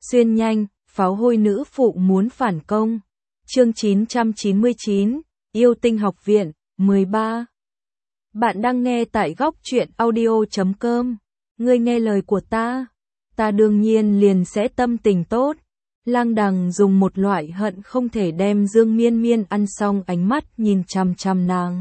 Xuyên nhanh, pháo hôi nữ phụ muốn phản công. Chương 999, Yêu Tinh Học Viện, 13. Bạn đang nghe tại góc truyện audio.com. Ngươi nghe lời của ta đương nhiên liền sẽ tâm tình tốt. Lang Đằng dùng một loại hận không thể đem Dương Miên Miên ăn xong ánh mắt nhìn chằm chằm nàng.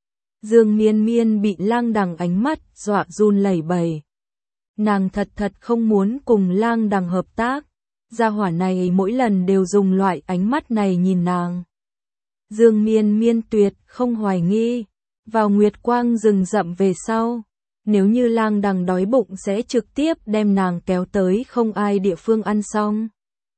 Dương Miên Miên bị Lang Đằng ánh mắt dọa run lẩy bẩy. Nàng thật không muốn cùng Lang Đằng hợp tác. Gia hỏa này mỗi lần đều dùng loại ánh mắt này nhìn nàng. Dương Miên Miên tuyệt không hoài nghi. Vào nguyệt quang rừng rậm về sau, nếu như Lang Đằng đói bụng sẽ trực tiếp đem nàng kéo tới không ai địa phương ăn xong.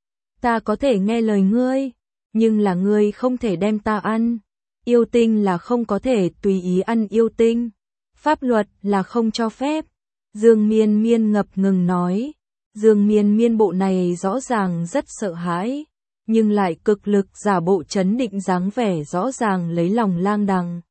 Ta có thể nghe lời ngươi, nhưng là ngươi không thể đem ta ăn. Yêu tinh là không có thể tùy ý ăn yêu tinh. Pháp luật là không cho phép. Dương Miên Miên ngập ngừng nói. Dương Miên Miên bộ này rõ ràng rất sợ hãi, nhưng lại cực lực giả bộ trấn định dáng vẻ rõ ràng lấy lòng Lang Đằng.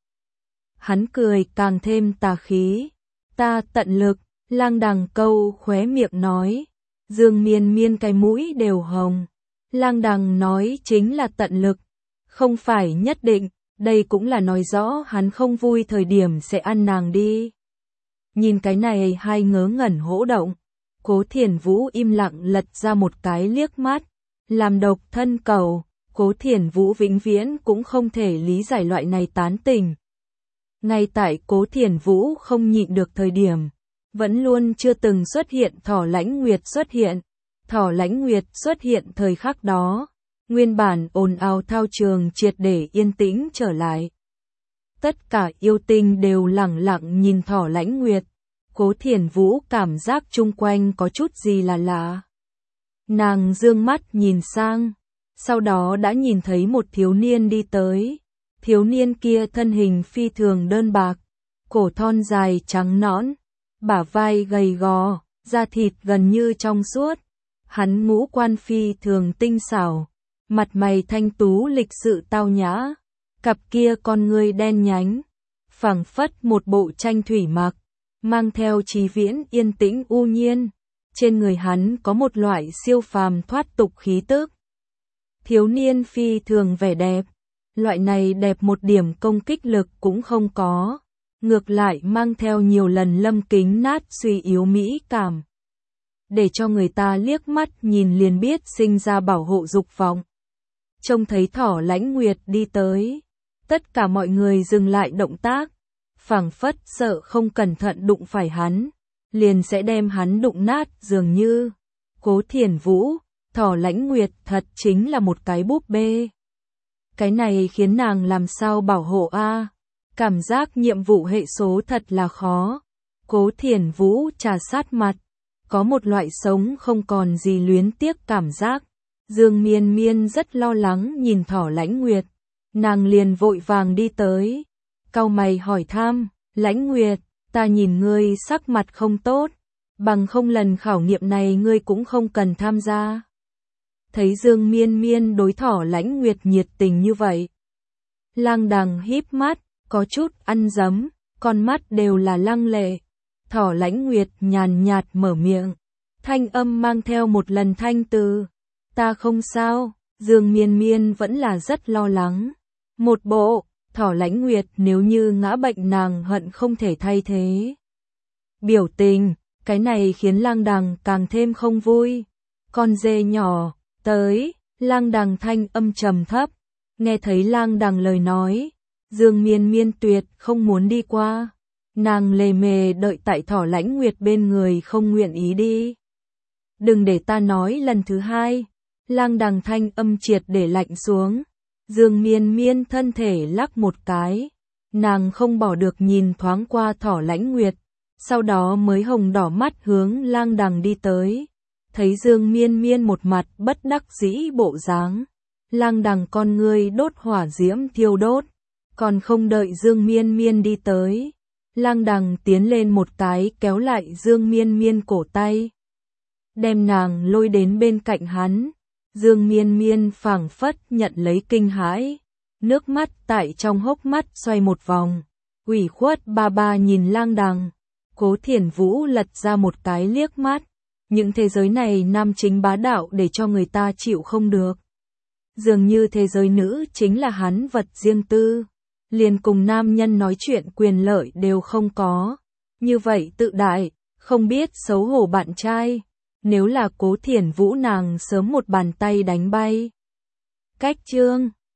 Hắn cười càng thêm tà khí. Ta tận lực, Lang Đằng câu khóe miệng nói. Dương Miên Miên cái mũi đều hồng. Lang Đằng nói chính là tận lực, không phải nhất định, đây cũng là nói rõ hắn không vui thời điểm sẽ ăn nàng đi. Nhìn cái này hai ngớ ngẩn hỗn động, Cố Thiển Vũ im lặng lật ra một cái liếc mắt, làm độc thân cầu, Cố Thiển Vũ vĩnh viễn cũng không thể lý giải loại này tán tình. Ngay tại Cố Thiển Vũ không nhịn được thời điểm, vẫn luôn chưa từng xuất hiện Thỏ Lãnh Nguyệt xuất hiện. Thỏ Lãnh Nguyệt xuất hiện thời khắc đó, nguyên bản ồn ào thao trường triệt để yên tĩnh trở lại. Tất cả yêu tinh đều lẳng lặng nhìn Thỏ Lãnh Nguyệt. Cố Thiển Vũ cảm giác chung quanh có chút gì là lạ. Nàng dương mắt nhìn sang, sau đó đã nhìn thấy một thiếu niên đi tới. Thiếu niên kia thân hình phi thường đơn bạc, cổ thon dài trắng nõn, bả vai gầy gò, da thịt gần như trong suốt. Hắn ngũ quan phi thường tinh xảo, mặt mày thanh tú lịch sự tao nhã, cặp kia con ngươi đen nhánh, phảng phất một bộ tranh thủy mặc, mang theo trí viễn yên tĩnh u nhiên. Trên người hắn có một loại siêu phàm thoát tục khí tức. Thiếu niên phi thường vẻ đẹp, loại này đẹp một điểm công kích lực cũng không có, ngược lại mang theo nhiều lần lâm kính nát suy yếu mỹ cảm. Để cho người ta liếc mắt nhìn liền biết sinh ra bảo hộ dục vọng. Trông thấy Thỏ Lãnh Nguyệt đi tới, tất cả mọi người dừng lại động tác, phảng phất sợ không cẩn thận đụng phải hắn, liền sẽ đem hắn đụng nát dường như. Cố Thiển Vũ, Thỏ Lãnh Nguyệt thật chính là một cái búp bê. Cái này khiến nàng làm sao bảo hộ a? Cảm giác nhiệm vụ hệ số thật là khó. Cố Thiển Vũ trà sát mặt. Có một loại sống không còn gì luyến tiếc cảm giác. Dương Miên Miên rất lo lắng nhìn Thỏ Lãnh Nguyệt. Nàng liền vội vàng đi tới. Cau mày hỏi thăm, Lãnh Nguyệt, ta nhìn ngươi sắc mặt không tốt. Bằng không lần khảo nghiệm này ngươi cũng không cần tham gia. Thấy Dương Miên Miên đối Thỏ Lãnh Nguyệt nhiệt tình như vậy. Lang Đằng híp mắt, có chút ăn dấm, con mắt đều là lăng lệ. Thỏ Lãnh Nguyệt nhàn nhạt mở miệng, thanh âm mang theo một lần thanh từ. Ta không sao. Dương Miên Miên vẫn là rất lo lắng. Một bộ, Thỏ Lãnh Nguyệt nếu như ngã bệnh nàng hận không thể thay thế. Biểu tình, cái này khiến Lang Đằng càng thêm không vui. Con dê nhỏ, tới, Lang Đằng thanh âm trầm thấp. Nghe thấy Lang Đằng lời nói, Dương Miên Miên tuyệt không muốn đi qua. Nàng lề mề đợi tại Thỏ Lãnh Nguyệt bên người không nguyện ý đi. Đừng để ta nói lần thứ hai. Lang Đằng thanh âm triệt để lạnh xuống. Dương Miên Miên thân thể lắc một cái. Nàng không bỏ được nhìn thoáng qua Thỏ Lãnh Nguyệt. Sau đó mới hồng đỏ mắt hướng Lang Đằng đi tới. Thấy Dương Miên Miên một mặt bất đắc dĩ bộ dáng. Lang Đằng con ngươi đốt hỏa diễm thiêu đốt. Còn không đợi Dương Miên Miên đi tới. Lang Đằng tiến lên một cái kéo lại Dương Miên Miên cổ tay. Đem nàng lôi đến bên cạnh hắn. Dương Miên Miên phảng phất nhận lấy kinh hãi. Nước mắt tại trong hốc mắt xoay một vòng. Ủy khuất ba ba nhìn Lang Đằng. Cố Thiển Vũ lật ra một cái liếc mắt. Những thế giới này nam chính bá đạo để cho người ta chịu không được. Dường như thế giới nữ chính là hắn vật riêng tư, liền cùng nam nhân nói chuyện quyền lợi đều không có. Như vậy tự đại, không biết xấu hổ bạn trai. Nếu là Cố Thiển Vũ nàng sớm một bàn tay đánh bay. Cách chương